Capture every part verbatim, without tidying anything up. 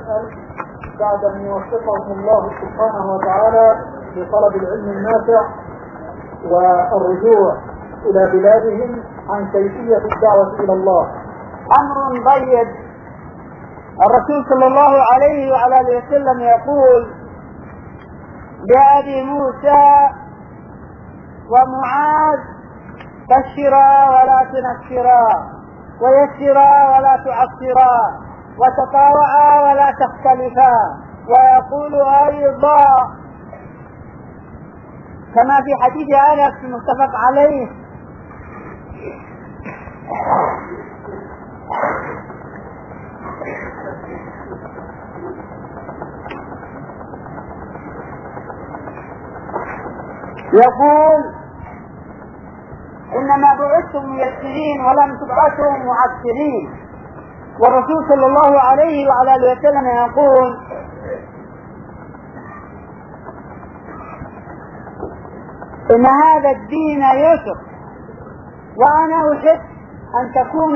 نسأل بعد أن يوفقهم الله سبحانه وتعالى لطلب العلم النافع والرجوع إلى بلادهم عن كيفية الدعوة إلى الله. أمر ضيق. الرسول صلى الله عليه وعلى آله وسلم يقول لأبي موسى ومعاذ: بشرا ولا تنفرا، ويسرا ولا تعسرا، وتطاوعا ولا تختلفا. ويقول أيضا كما في حديث أنس المتفق عليه: يقول: إنما بعثتم ميسرين ولم تبعثوا معسرين. والرسول صلى الله عليه وعلى آله وسلم يقول: إن هذا الدين يسر، وأنا أحب أن تكون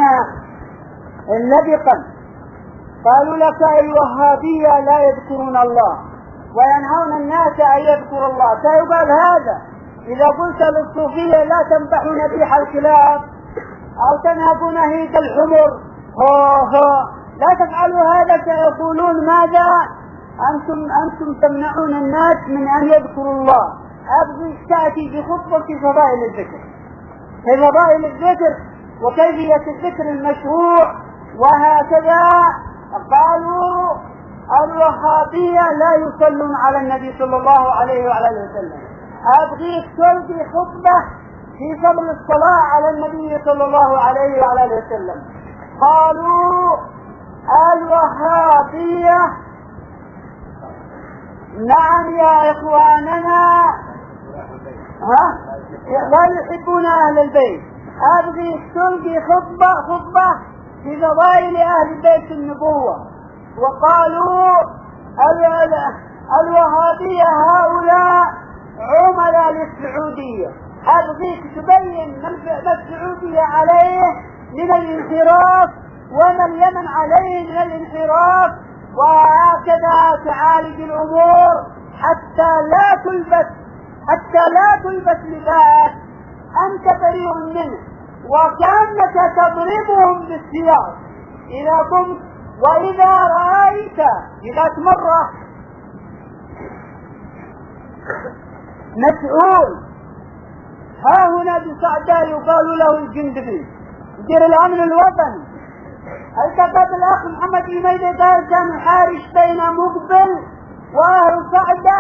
لبقا. قالوا: لك الوهابية لا يذكرون الله وينهون الناس أن يذكروا الله. فيقال هذا إذا قلت للصوفية لا تنبحوا نبيح الكلاب أو تنهبوا نهيج الحمر هو هو لا تفعلوا هذا، سيقولون: ماذا أنتم أنتم تمنعون الناس من أن يذكروا الله. أبغي تأتي بخطبة في فضائل الذكر، في فضائل الذكر وكيفية الذكر المشروع. وهكذا قالوا الوهابية لا يصلون على النبي صلى الله عليه وعلى آله وسلم. أبغيك تلقي خطبة في فضل الصلاة على النبي صلى الله عليه وعلى آله وسلم. قالوا الوهابية نعم يا إخواننا ها لا يحبون أهل البيت. أبغيك تلقي خطبة خطبة في فضائل أهل بيت النبوة. وقالوا الوهابية هؤلاء عملاء للسعودية. أبغيك تبين ما السعودية عليه من الانحراف وما اليمن عليه من الانحراف، وهكذا تعالج الأمور حتى لا تلبس حتى لا تلبس لباس أنت بريء منه، وكأنك تضربهم بالسياط إذا قمت. وإذا رأيت إذا تمر مسؤول ها هنا بصعداء يقال له الجندبي مدير الأمن الوطني، التقط الأخ محمد الميدي قال كان حارش بين مقبل وأهل صعدة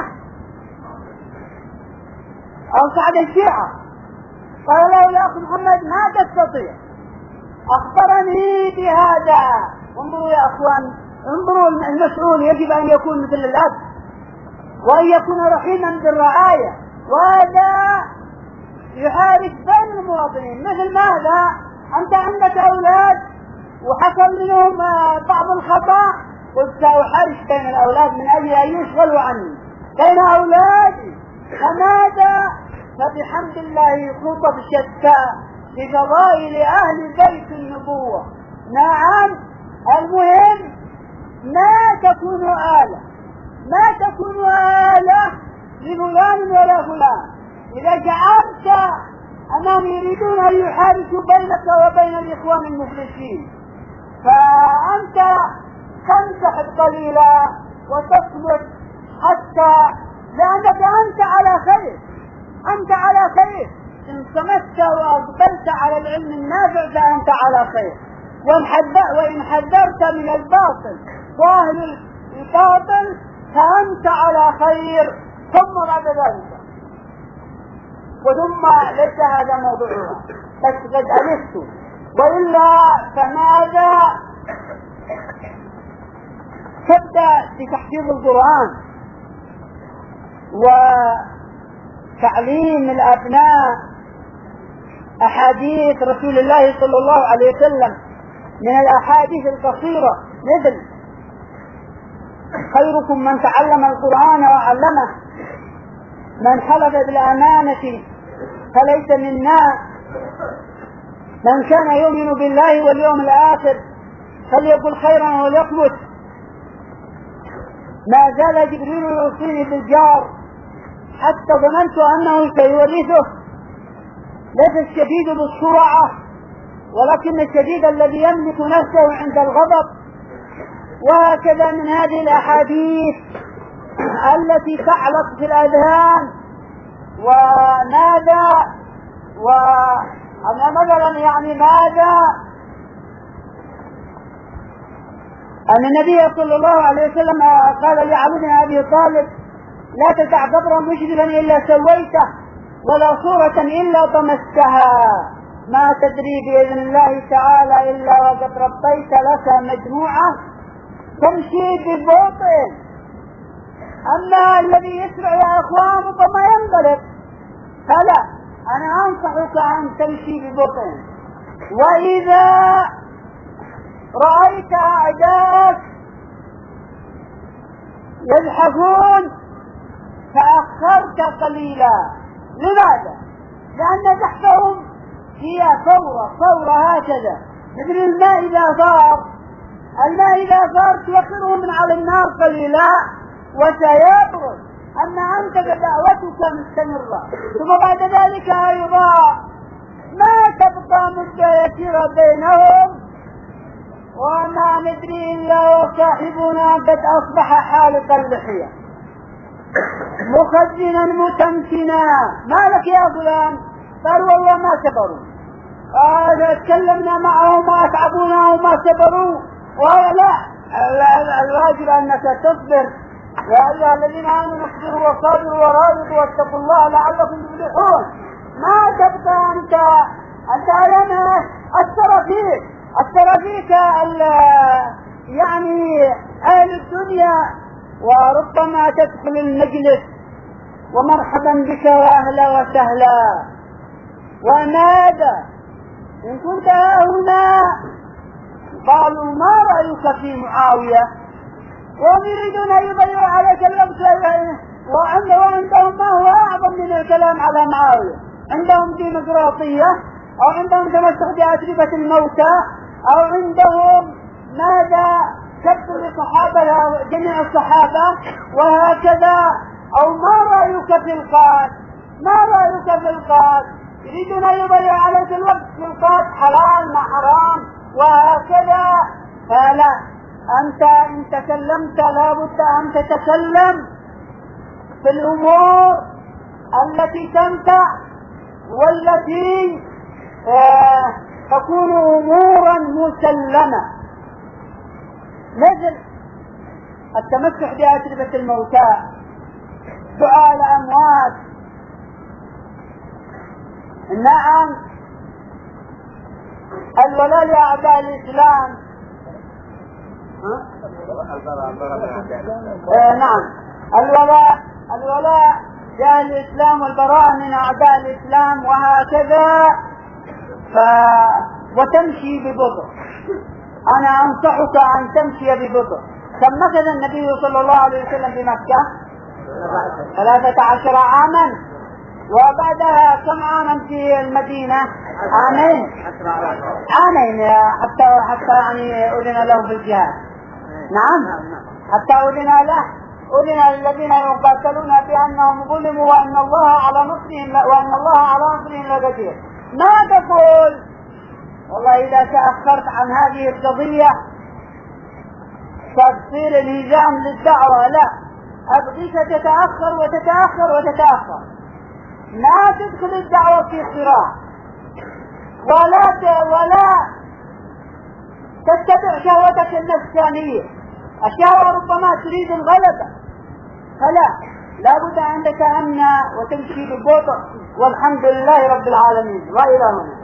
أو صعد الشيعة. قال له الأخ محمد: ما تستطيع. أخبرني بهذا. انظروا يا أخوان، انظروا، المسؤول يجب أن يكون مثل الأب وأن يكون رحيما بالرعاية، وهذا يحارش بين المواطنين. مثل ماذا؟ أنت عندك أولاد وحصل منهم بعض الخطأ، قلت أحارش بين الأولاد من أجل أن يشغلوا عني بين أولادي. فماذا؟ فبحمد الله خطب شتى في فضائل أهل بيت النبوة. نعم، المهم ما تكون آلة، ما تكون آلة لفلان ولا فلان. إذا جعلت أنهم يريدون أن يحارشوا بينك وبين الإخوان المفلسين، فأنت تنسحب قليلا وتصمت، حتى لأنك أنت على خير، أنت على خير. إن صمت وأقبلت على العلم النافع فأنت على خير، وإن حذرت من الباطل وأهل الباطل فأنت على خير. ثم بعد ذلك وثم ليس هذا موضوعها، بس قد ألفت، وإلا فماذا؟ تبدأ بتحفيظ القرآن وتعليم الأبناء أحاديث رسول الله صلى الله عليه وسلم من الأحاديث القصيرة، مثل: خيركم من تعلم القرآن وعلمه، من حلف بالأمانة فليس منا، من كان يؤمن بالله واليوم الآخر فليقل خيرا وليصمت. ما زال جبريل يوصيني بالجار حتى ظننت أنه سيورثه. ليس الشديد بالسرعة ولكن الشديد الذي يملك نفسه عند الغضب. وهكذا من هذه الأحاديث التي تعلق في الأذهان. وماذا وأنا مثلا يعني ماذا أن النبي صلى الله عليه وسلم قال لعلي بن أبي طالب لا تدع قبرا مشرفا إلا سويته ولا صورة إلا طمستها، ما تدري بإذن الله تعالى إلا وقد ربيت لك مجموعة تمشي ببطء. أما الذي يسرع يا أخوان ربما ينقلب، فلا، أنا أنصحك أن تمشي ببطء. وإذا رأيت أعداءك يزحفون فأخرت قليلا. لماذا؟ لأن زحفهم هي فورة فورة هكذا، مثل الماء إذا صار الماء إذا صار توخره من على النار قليلا وسيبرد. أما أنت بدعوتك مستمرة ثم بعد ذلك أيضا ما تبقى مدة يسيرة بينهم وما ندري إلا وصاحبنا قد أصبح حالق اللحية مخزنا متمكنا. ما لك يا فلان؟ قال والله ما سبروا. قال تكلمنا معهم ما أتعبونا وما سبروا. ولا الواجب أنك تصبر. يا أيها الذين آمنوا اصبروا وصابروا ورابطوا واتقوا الله لعلكم تفلحون. ما تبقى أنت أنت أيام أثر فيك أثر فيك يعني أهل الدنيا، وربما تدخل المجلس ومرحبا بك وأهلا وسهلا. وماذا إن كنت هنا قالوا ما رأيك في معاوية، وهم يريدون أن يضيعوا عليك الوقت. وعندهم ما هو أعظم من الكلام على معاوية. عندهم ديمقراطية أو عندهم تمسك بأتربة الموتى أو عندهم ماذا سب لصحابة جميع الصحابة وهكذا. أو ما رأيك في القاد؟ ما رأيك في القاد؟ يريدون أن يضيعوا عليك الوقت في القاد، حلال ما حرام وهكذا. فلا، أنت إن تكلمت لابد أن تتكلم في الأمور التي تنفع والتي آه تكون أمورا مسلمة، مثل التمسح بأتربة الموتى، سؤال أموات. نعم، الولاء لأعداء الإسلام. آه نعم، الولاء الولاء لأهل الإسلام والبراءة من أعداء الإسلام وهكذا. ف... وتمشي ببطء. أنا أنصحك أن تمشي ببطء. كم مكث النبي صلى الله عليه وسلم في مكة؟ ثلاثة عشر عاما. وبعدها كم عاما في المدينة؟ عامين عامين حتى حتى يعني أذن له في الجهاد. نعم، حتى أذن له أذن الذين يقاتلون بأنهم ظلموا وأن الله على نصرهم وأن الله على نصرهم لقدير. ما تقول والله إذا تأخرت عن هذه القضية تصير الهزام للدعوة. لا، أبغيك تتأخر وتتأخر وتتأخر. لا تدخل الدعوة في صراع ولا ولا تتبع شهوتك النفسانية. الشهوة ربما تريد الغلبة، فلا، لابد أن تتأمن وتمشي ببطء. والحمد لله رب العالمين. وإلى هنا.